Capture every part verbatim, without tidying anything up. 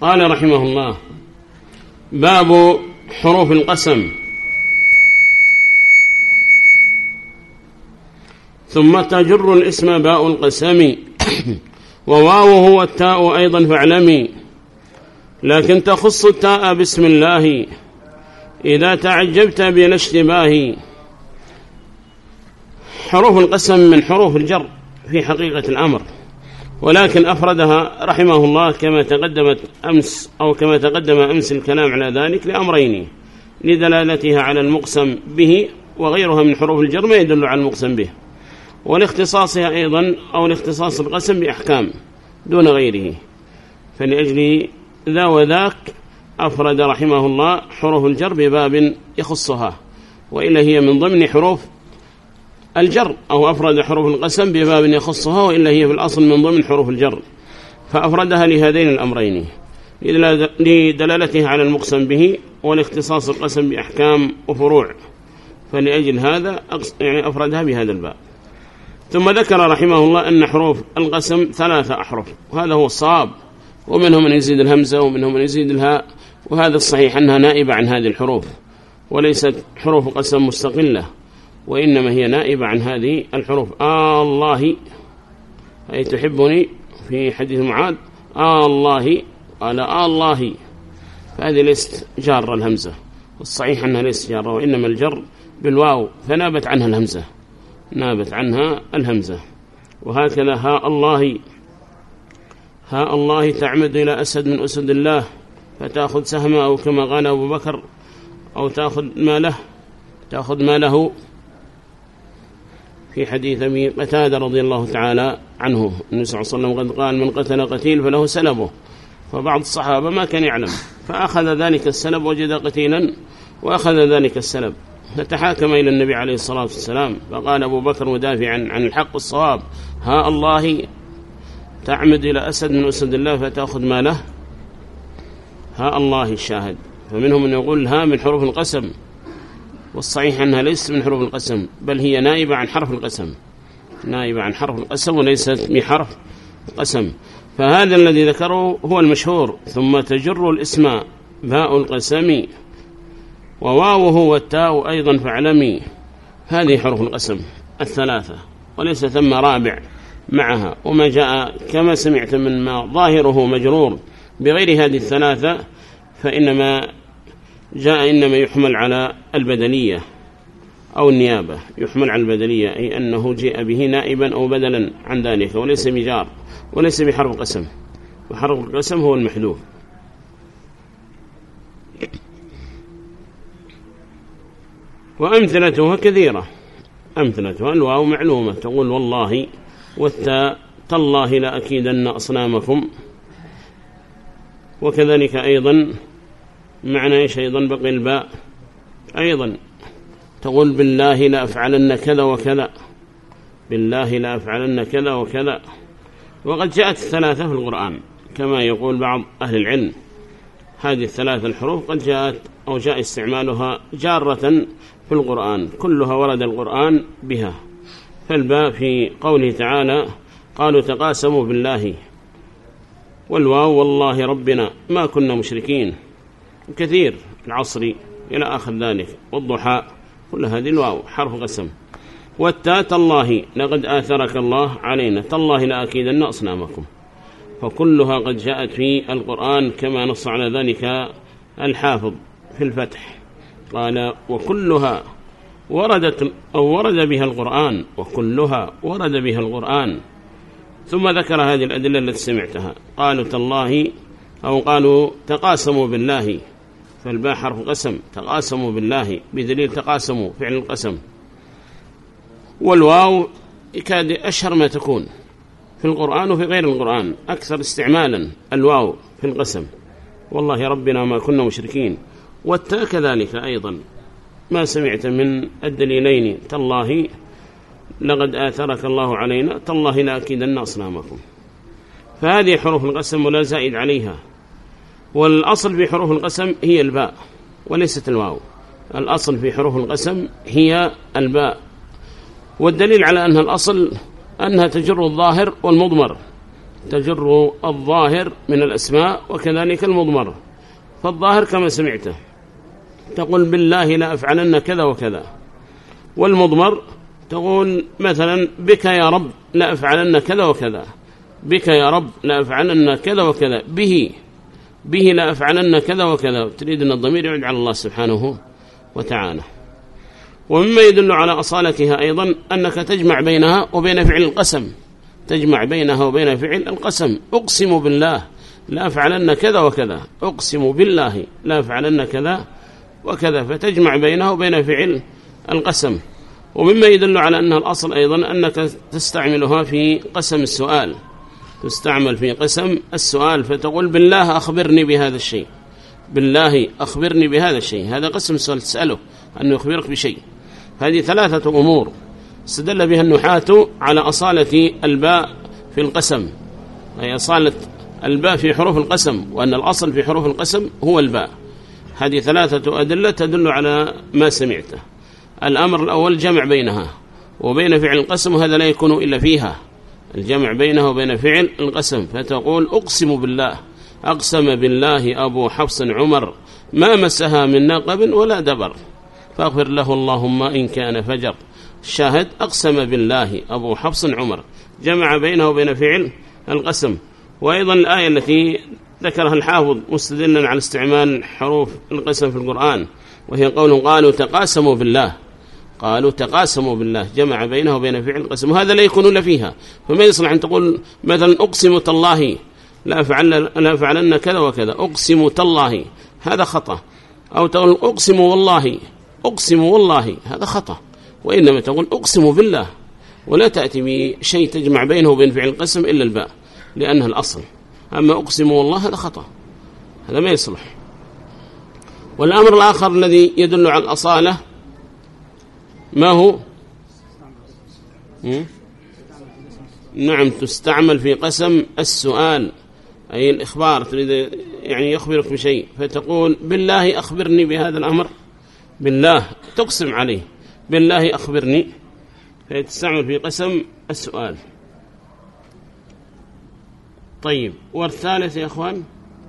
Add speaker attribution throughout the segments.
Speaker 1: قال رحمه الله: باب حروف القسم. ثم تجر الاسم باء القسم وواوه والتاء أيضا فاعلمي، لكن تخص التاء بسم الله إذا تعجبت بلا اشتباه. حروف القسم من حروف الجر في حقيقة الأمر، ولكن أفردها رحمه الله كما تقدمت أمس أو كما تقدم أمس الكلام على ذلك لأمرين: لدلالتها على المقسم به، وغيرها من حروف الجر ما يدل على المقسم به، ولاختصاصها أيضا أو لاختصاص القسم بأحكام دون غيره. فلأجل ذا وذاك أفرد رحمه الله حروف الجر بباب يخصها، وإلا هي من ضمن حروف الجر، أو أفرد حروف القسم بباب يخصها، وإلا هي في الأصل من ضمن حروف الجر، فأفردها لهذين الأمرين: لدلالتها على المقسم به، ولاختصاص القسم بأحكام وفروع. فلأجل هذا يعني أفردها بهذا الباب. ثم ذكر رحمه الله أن حروف القسم ثلاثة أحرف، وهذا هو الصواب، ومنهم من يزيد الهمزة ومنهم من يزيد الهاء، وهذا الصحيح أنها نائبة عن هذه الحروف، وليست حروف قسم مستقلة، وإنما هي نائبة عن هذه الحروف. آه الله أي تحبني في حديث معاذ، آه الله قال آه الله، فهذه ليست جارة الهمزة، والصحيح أنها ليست جارة، وإنما الجر بالواو، فنابت عنها الهمزة، نابت عنها الهمزة. وهكذا ها الله، ها الله تعمد إلى أسد من أسد الله فتأخذ سهمه، أو كما قال أبو بكر: أو تأخذ ماله، تأخذ ماله، في حديث أبي قتادة رضي الله تعالى عنه النبي صلى الله عليه وسلم قد قال: من قتل قتيل فله سلبه. فبعض الصحابة ما كان يعلم، فأخذ ذلك السلب، وجد قتيلا وأخذ ذلك السلب، فتحاكم إلى النبي عليه الصلاة والسلام، فقال أبو بكر مدافعا عن الحق الصواب: ها الله تعمد إلى أسد من أسد الله فتأخذ ماله، ها الله الشاهد. فمنهم من يقول ها من حروف القسم، والصحيح أنها ليست من حروف القسم، بل هي نائبة عن حرف القسم، نائبة عن حرف القسم وليست بحرف القسم. فهذا الذي ذكره هو المشهور: ثم تجر الاسم باء القسم وواوه والتاء أيضا فاعلمي. هذه حروف القسم الثلاثة، وليس ثم رابع معها. وما جاء كما سمعت من ما ظاهره مجرور بغير هذه الثلاثة، فإنما جاء إنما يحمل على البدلية أو النيابة، يحمل على البدلية، أي أنه جاء به نائبا أو بدلا عن ذلك، وليس بجار وليس بحرف قسم، وحرف القسم هو المحذوف. وأمثلتها كثيرة، أمثلتها الواو معلومة، تقول والله، والتاء تالله لأكيدن أصنامكم. وكذلك أيضا معنى إيش أيضا بقي الباء، أيضا تقول بالله لا أفعلن كذا وكذا، بالله لا أفعلن كذا وكذا. وقد جاءت الثلاثة في القرآن كما يقول بعض أهل العلم، هذه الثلاثة الحروف قد جاءت أو جاء استعمالها جارة في القرآن، كلها ورد القرآن بها. فالباء في قوله تعالى: قالوا تقاسموا بالله، والواو والله ربنا ما كنا مشركين، كثير العصر إلى آخر ذلك، والضحى، كل هذه الواو حرف قسم. والتاء تالله لقد آثرك الله علينا، تالله لأكيدن أصنامكم. فكلها قد جاءت في القرآن كما نص على ذلك الحافظ في الفتح، قال: وكلها وردت أو ورد بها القرآن، وكلها ورد بها القرآن. ثم ذكر هذه الأدلة التي سمعتها، قالوا تالله أو قالوا تقاسموا بالله، فالباء حرف قسم، تقاسموا بالله بدليل تقاسموا فعل القسم. والواو كاد أشهر ما تكون في القرآن وفي غير القرآن، أكثر استعمالا الواو في القسم، والله ربنا ما كنا مشركين. والتاء كذلك أيضا، ما سمعت من الدليلين، تالله لقد آثرك الله علينا، تالله لأكيدن أصنامكم. فهذه حروف القسم ولا زائد عليها. والأصل في حروف القسم هي الباء وليست الواو، الأصل في حروف القسم هي الباء. والدليل على أنها الأصل أنها تجر الظاهر والمضمر، تجر الظاهر من الأسماء وكذلك المضمر. فالظاهر كما سمعته تقول بالله لا أفعلن كذا وكذا، والمضمر تقول مثلا بك يا رب لا أفعلن كذا وكذا، بك يا رب لا أفعلن كذا وكذا، به به لا أفعلن كذا وكذا، تريد أن الضمير يعود على الله سبحانه وتعالى. ومما يدل على أصالتها أيضا أنك تجمع بينها وبين فعل القسم، تجمع بينها وبين فعل القسم. أقسم بالله لا أفعلن كذا وكذا، أقسم بالله لا أفعلن كذا وكذا، فتجمع بينها وبين فعل القسم. ومما يدل على أنها الأصل أيضا أنك تستعملها في قسم السؤال، تستعمل في قسم السؤال، فتقول بالله أخبرني بهذا الشيء، بالله أخبرني بهذا الشيء، هذا قسم السؤال تسأله أنه يخبرك بشيء. هذه ثلاثة أمور استدل بها النحاة على أصالة الباء في القسم، أي أصالة الباء في حروف القسم، وأن الأصل في حروف القسم هو الباء. هذه ثلاثة أدلة تدل على ما سمعته. الأمر الأول جمع بينها وبين فعل القسم، وهذا لا يكون إلا فيها، الجمع بينه وبين فعل القسم. فتقول أقسم بالله، أقسم بالله أبو حفص عمر ما مسها من نقب ولا دبر فاغفر له اللهم إن كان فجر. الشاهد أقسم بالله أبو حفص عمر، جمع بينه وبين فعل القسم. وأيضا الآية التي ذكرها الحافظ مستدلا على استعمال حروف القسم في القرآن، وهي قوله قالوا تقاسموا بالله، قالوا تقاسموا بالله، جمع بينه وبين فعل القسم، وهذا لا يكون إلا فيها. فما يصلح أن تقول مثلا أقسم تالله لا أفعلن, لا أفعلن كذا وكذا، أقسم تالله، هذا خطأ. أو تقول أقسم والله، أقسم والله، هذا خطأ. وإنما تقول أقسم بالله، ولا تأتي بشيء تجمع بينه وبين فعل القسم إلا الباء لأنها الأصل. أما أقسم والله هذا خطأ، هذا ما يصلح. والأمر الآخر الذي يدل على الأصالة ما هو؟ نعم، تستعمل في قسم السؤال، أي الإخبار، تريد يعني يخبرك بشيء فتقول بالله أخبرني بهذا الأمر، بالله تقسم عليه، بالله أخبرني، فتستعمل في قسم السؤال. طيب، والثالث يا أخوان؟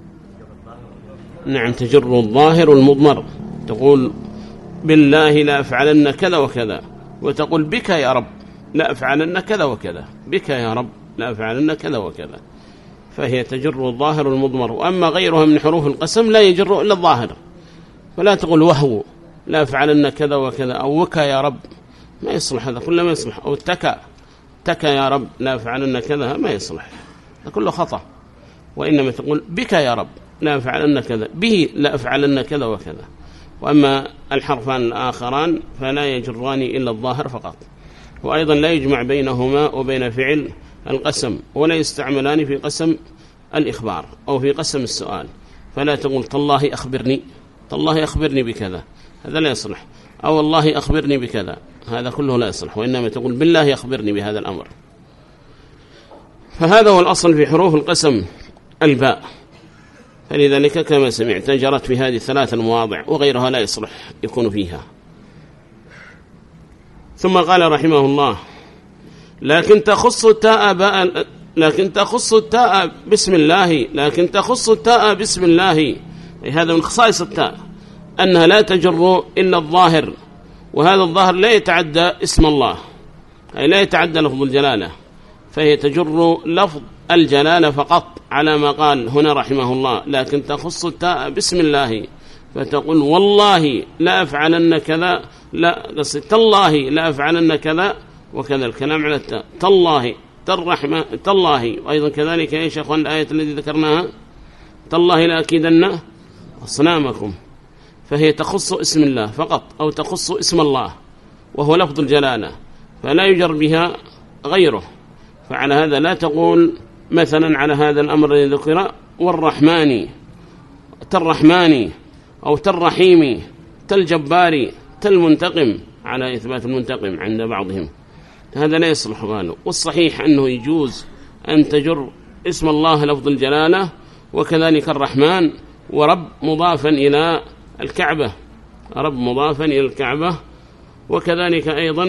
Speaker 1: نعم، تجر الظاهر والمضمر، تقول بالله لا أفعلن كذا وكذا، وتقول بك يا رب لا أفعلن كذا وكذا، بك يا رب لا أفعلن كذا وكذا، فهي تجر الظاهر والمضمر. وأما غيرها من حروف القسم لا يجر إلا الظاهر، فلا تقول وهو لا أفعلن كذا وكذا، أو وك يا رب، ما يصلح، هذا كله ما يصلح. أو تكا تكا يا رب لا أفعلن كذا، ما يصلح، هذا كله خطأ. وإنما تقول بك يا رب لا أفعلن كذا، به لا أفعلن كذا وكذا. وأما الحرفان الآخران فلا يجران إلا الظاهر فقط. وأيضا لا يجمع بينهما وبين فعل القسم، ولا يستعملان في قسم الإخبار أو في قسم السؤال. فلا تقول تالله أخبرني، تالله أخبرني بكذا، هذا لا يصلح. أو الله أخبرني بكذا، هذا كله لا يصلح. وإنما تقول بالله أخبرني بهذا الأمر. فهذا هو الأصل في حروف القسم الباء. فلذلك كما سمعت جرت في هذه الثلاث المواضع، وغيرها لا يصلح يكون فيها. ثم قال رحمه الله لكن تخص التاء باء، لكن تخص التاء بسم الله، لكن تخص التاء بسم الله، هذا من خصائص التاء أنها لا تجر إلا الظاهر، وهذا الظاهر لا يتعدى اسم الله، أي لا يتعدى لفظ الجلالة، فهي تجر لفظ الجلالة فقط، على ما قال هنا رحمه الله لكن تخص التاء بسم الله، فتقول والله لا أفعلن كذا، لا تالله لا أفعلن كذا وكذا، الكلام على التاء، تالله تالرحمة تالله. وأيضا كذلك يا شيخ الآية التي ذكرناها تالله لأكيدن أصنامكم، فهي تخص اسم الله فقط، أو تخص اسم الله وهو لفظ الجلالة، فلا يجر بها غيره. فعلى هذا لا تقول مثلا على هذا الأمر الذي ذكر والرحمن تالرحمن أو تالرحيم تالجبار تالمنتقم، على إثبات المنتقم عند بعضهم، هذا لا يصلح قالوا. والصحيح أنه يجوز أن تجر اسم الله لفظ الجلالة، وكذلك الرحمن، ورب مضافا إلى الكعبة، رب مضافا إلى الكعبة، وكذلك أيضا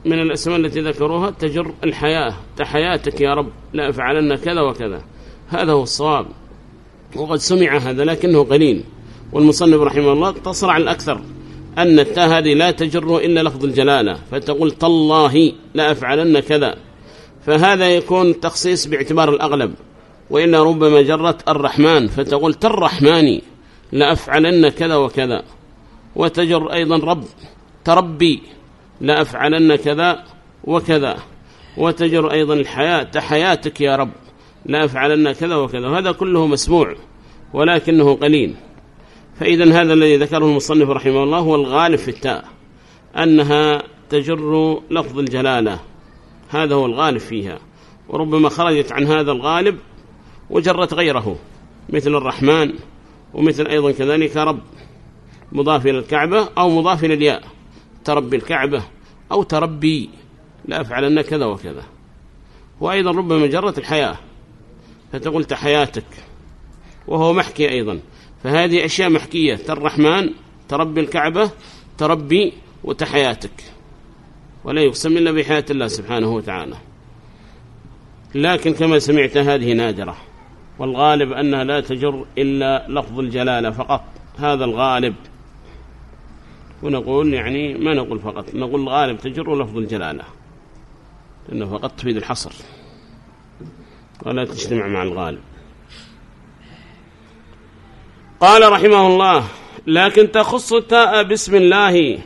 Speaker 1: من الأسماء التي ذكروها تجر الحياة، تحياتك يا رب لا أفعلن كذا وكذا، هذا هو الصواب. وقد سمع هذا لكنه قليل، والمصنف رحمه الله اقتصر على الأكثر أن التاء هذه لا تجر إلا لفظ الجلالة، فتقول تالله لا أفعلن كذا، فهذا يكون تخصيص باعتبار الأغلب. وإلا ربما جرت الرحمن فتقول تالرحمن لا أفعلن كذا وكذا. وتجر أيضا رب، تربي لا أفعلن كذا وكذا. وتجر أيضا الحياة، تحياتك يا رب لا أفعلن كذا وكذا. وهذا كله مسموع ولكنه قليل. فإذا هذا الذي ذكره المصنف رحمه الله هو الغالب في التاء، أنها تجر لفظ الجلالة، هذا هو الغالب فيها. وربما خرجت عن هذا الغالب وجرت غيره، مثل الرحمن، ومثل أيضا كذلك رب مضاف إلى الكعبة أو مضاف إلى الياء، تربي الكعبة أو تربي لا أفعلن كذا وكذا. وأيضا ربما جرت الحياة فتقول تحياتك، وهو محكي أيضا. فهذه أشياء محكية، الرحمن تربي الكعبة تربي وتحياتك، ولا يقسم إلا بحياة الله سبحانه وتعالى. لكن كما سمعت هذه نادرة، والغالب أنها لا تجر إلا لفظ الجلالة فقط، هذا الغالب. ونقول يعني ما نقول فقط، نقول الغالب تجر لفظ الجلالة، لأنه فقط تفيد الحصر ولا تجتمع مع الغالب. قال رحمه الله: لكن تخص التاء بسم الله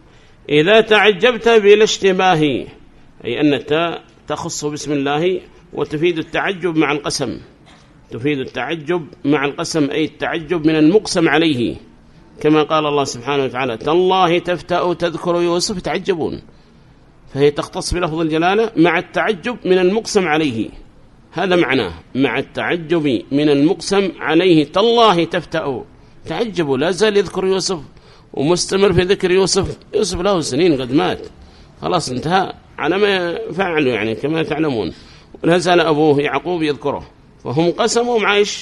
Speaker 1: إذا تعجبت بلا اشتباه، أي أن التاء تخص بسم الله وتفيد التعجب مع القسم، تفيد التعجب مع القسم، أي التعجب من المقسم عليه، كما قال الله سبحانه وتعالى: تالله تفتأ تذكر يوسف، تعجبون. فهي تختص بلفظ الجلالة مع التعجب من المقسم عليه، هذا معناه، مع التعجب من المقسم عليه. تالله تفتأ، تعجبوا، لا زال يذكر يوسف ومستمر في ذكر يوسف. يوسف له سنين قد مات، خلاص انتهى على ما فعلوا يعني كما تعلمون، ولا زال أبوه يعقوب يذكره. فهم قسموا مع إيش؟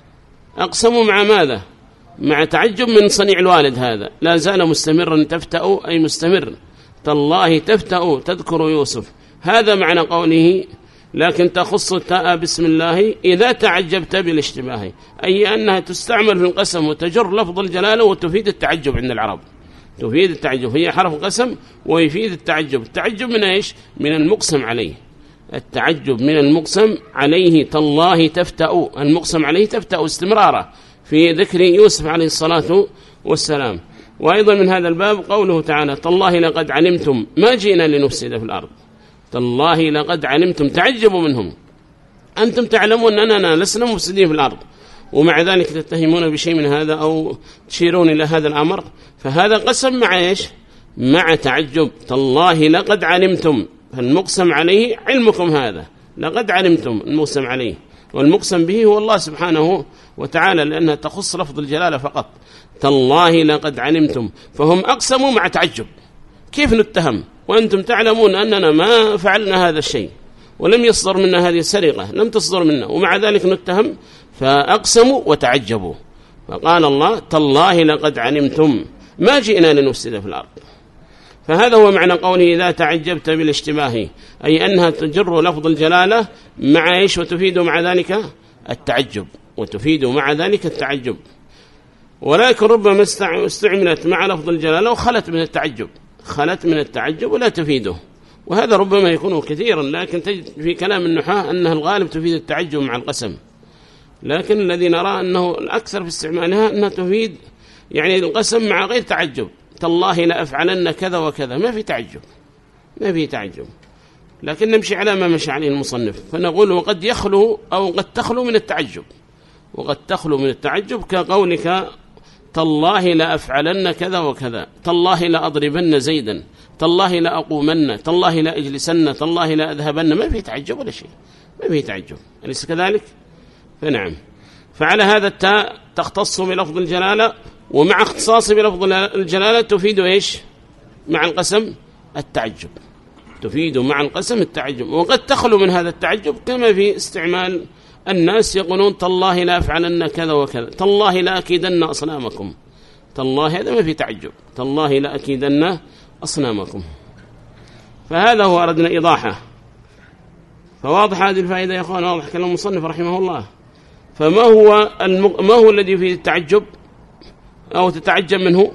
Speaker 1: أقسموا مع ماذا؟ مع تعجب من صنيع الوالد، هذا لا زال مستمرا. تفتأ أي مستمر، تالله تفتأ تذكر يوسف، هذا معنى قوله لكن تخص التاء بسم الله إذا تعجبت بالاشتباه، أي أنها تستعمل في القسم وتجر لفظ الجلالة وتفيد التعجب عند العرب، تفيد التعجب، هي حرف قسم ويفيد التعجب. التعجب من إيش؟ من المقسم عليه، التعجب من المقسم عليه. تالله تفتأ، المقسم عليه تفتأ استمرارا في ذكر يوسف عليه الصلاة والسلام. وأيضا من هذا الباب قوله تعالى: تالله لقد علمتم ما جئنا لنفسد في الأرض، تالله لقد علمتم، تعجبوا منهم، أنتم تعلمون أننا لسنا مفسدين في الأرض، ومع ذلك تتهمون بشيء من هذا أو تشيرون إلى هذا الأمر. فهذا قسم مع إيش؟ مع تعجب. تالله لقد علمتم، فالمقسم عليه علمكم، هذا لقد علمتم المقسم عليه، والمقسم به هو الله سبحانه وتعالى، لأنها تخص لفظ الجلالة فقط. تالله لقد علمتم، فهم أقسموا مع تعجب، كيف نتهم وأنتم تعلمون أننا ما فعلنا هذا الشيء ولم يصدر منا هذه السرقة، لم تصدر منا، ومع ذلك نتهم، فأقسموا وتعجبوا. فقال الله: تالله لقد علمتم ما جئنا لنفسد في الأرض. فهذا هو معنى قوله إذا تعجبت بالاشتباه، أي أنها تجر لفظ الجلالة مع إيش؟ وتفيد مع ذلك التعجب، وتفيد مع ذلك التعجب. ولكن ربما استعملت مع لفظ الجلالة وخلت من التعجب، خلت من التعجب ولا تفيده، وهذا ربما يكون كثيرا. لكن تجد في كلام النحاة أنها الغالب تفيد التعجب مع القسم، لكن الذي نرى أنه الأكثر في استعمالها أنها تفيد يعني القسم مع غير تعجب. تالله لا أفعلن كذا وكذا، ما في تعجب، ما في تعجب، لكن نمشي على ما مشى عليه المصنف. فنقول وقد يخلو أو قد تخلو من التعجب، وقد تخلو من التعجب كقولك: تالله لا أفعلن كذا وكذا، تالله لا أضربن زيدا، تالله لا أقومن، تالله لا أجلسن، تالله لا أذهبن، ما في تعجب ولا شيء، ما في تعجب، أليس كذلك؟ فنعم. فعلى هذا التاء تختص بلفظ الجلالة، ومع اختصاص بلفظ الجلالة تفيد إيش؟ مع القسم التعجب، تفيد مع القسم التعجب. وقد تخلو من هذا التعجب كما في استعمال الناس يقولون: تالله لا أفعلن كذا وكذا، تالله لا أكيدن أصنامكم، تالله هذا ما في تعجب، تالله لا أكيدن أصنامكم. فهذا هو أردنا إيضاحه. فواضح هذه الفائدة يا أخوان، واضح كلام المصنف رحمه الله. فما هو المق... ما هو الذي فيه التعجب أو تتعجب منه؟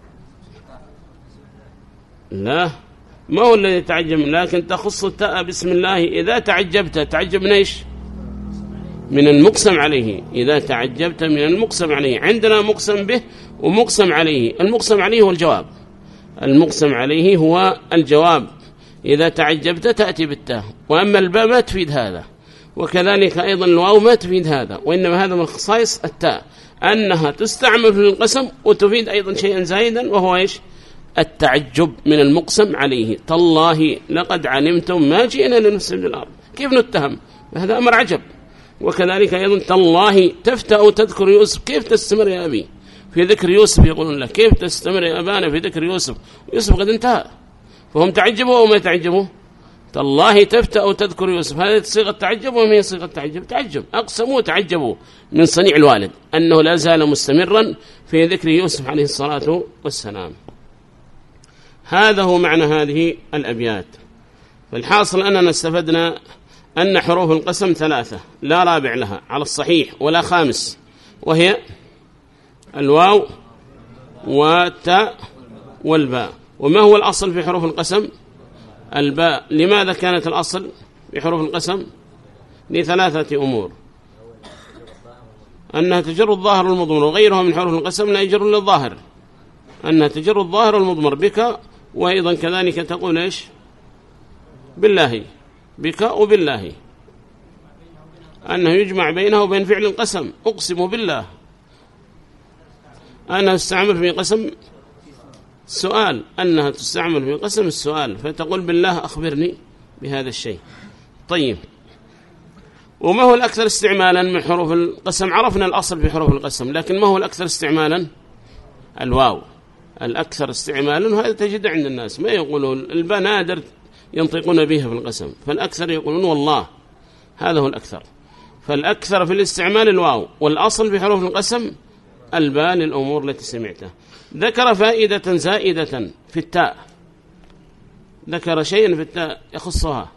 Speaker 1: لا، ما هو الذي يتعجب منه، لكن تخص التاء بسم الله. إذا تعجبت تعجب من إيش؟ من المقسم عليه. إذا تعجبت من المقسم عليه، عندنا مقسم به ومقسم عليه. المقسم عليه هو الجواب، المقسم عليه هو الجواب. إذا تعجبت تأتي بالتاء، وأما الباء ما تفيد هذا، وكذلك أيضا الواو ما تفيد هذا، وإنما هذا من خصائص التاء أنها تستعمل في القسم وتفيد أيضا شيئا زائدا، وهو إيش؟ التعجب من المقسم عليه. تالله لقد علمتم ما جئنا لنفسد الأرض. كيف نتهم؟ هذا أمر عجب. وكذلك أيضا تالله تفتأ تذكر يوسف. كيف تستمر يا أبي في ذكر يوسف؟ يقولون لك كيف تستمر يا أبانا في ذكر يوسف؟ يوسف قد انتهى. فهم تعجبوا أو ما تعجبوا؟ تالله تفتأ تذكر يوسف، هذه صيغة تعجب وما هي صيغة تعجب؟ تعجب. أقسموا تعجبوا من صنيع الوالد أنه لا زال مستمرا في ذكر يوسف عليه الصلاة والسلام. هذا هو معنى هذه الأبيات. فالحاصل أننا استفدنا أن حروف القسم ثلاثة لا رابع لها على الصحيح ولا خامس، وهي الواو والتاء والباء. وما هو الأصل في حروف القسم؟ الباء. لماذا كانت الأصل في حروف القسم؟ لثلاثة أمور: أنها تجر الظاهر والمضمر، وغيرها من حروف القسم لا يجر للظاهر، أنها تجر الظاهر والمضمر بك، وأيضا كذلك تقول إيش؟ بالله، بك وبالله، أنه يجمع بينه وبين فعل القسم. أقسم بالله، أنها تستعمل في قسم السؤال، أنها تستعمل في قسم السؤال، فتقول بالله أخبرني بهذا الشيء. طيب، وما هو الأكثر استعمالا من حروف القسم؟ عرفنا الأصل في حروف القسم، لكن ما هو الأكثر استعمالا؟ الواو الأكثر استعمالا، وهذا تجد عند الناس ما يقولون الباء نادر ينطقون بها في القسم، فالأكثر يقولون والله، هذا هو الأكثر. فالأكثر في الاستعمال الواو، والأصل في حروف القسم الباء للأمور التي سمعتها. ذكر فائدة زائدة في التاء، ذكر شيئا في التاء يخصها،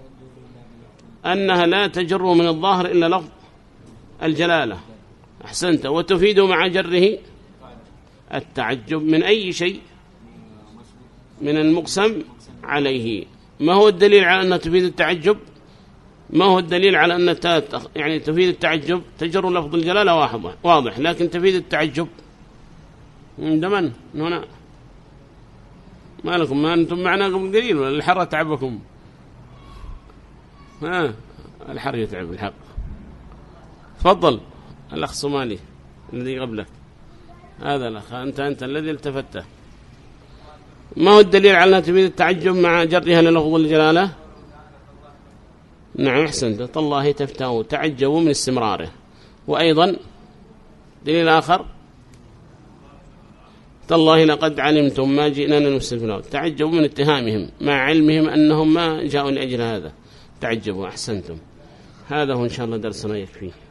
Speaker 1: أنها لا تجر من الظاهر إلا لفظ الجلالة. أحسنت. وتفيد مع جره التعجب من أي شيء؟ من المقسم عليه. ما هو الدليل على أنها تفيد التعجب؟ ما هو الدليل على أن التاء يعني تفيد التعجب؟ تجر لفظ الجلالة واضح واضح، لكن تفيد التعجب دمن هنا. ما لكم؟ ما أنتم معنا قبل قليل ولا الحر تعبكم؟ ها، الحر يتعب الحق. تفضل الأخ صومالي الذي قبلك، هذا الأخ، أنت أنت الذي التفته. ما هو الدليل على أنها تفيد التعجب مع جرها للفظ الجلالة؟ نعم أحسنت. تالله تفتأوا تعجبوا من استمراره. وأيضا دليل آخر: تالله لقد علمتم ما جئنا لنفسد في الأرض. تعجبوا من اتهامهم مع علمهم أنهم ما جاءوا لأجل هذا، تعجبوا. أحسنتم. هذا هو إن شاء الله درسنا يكفي.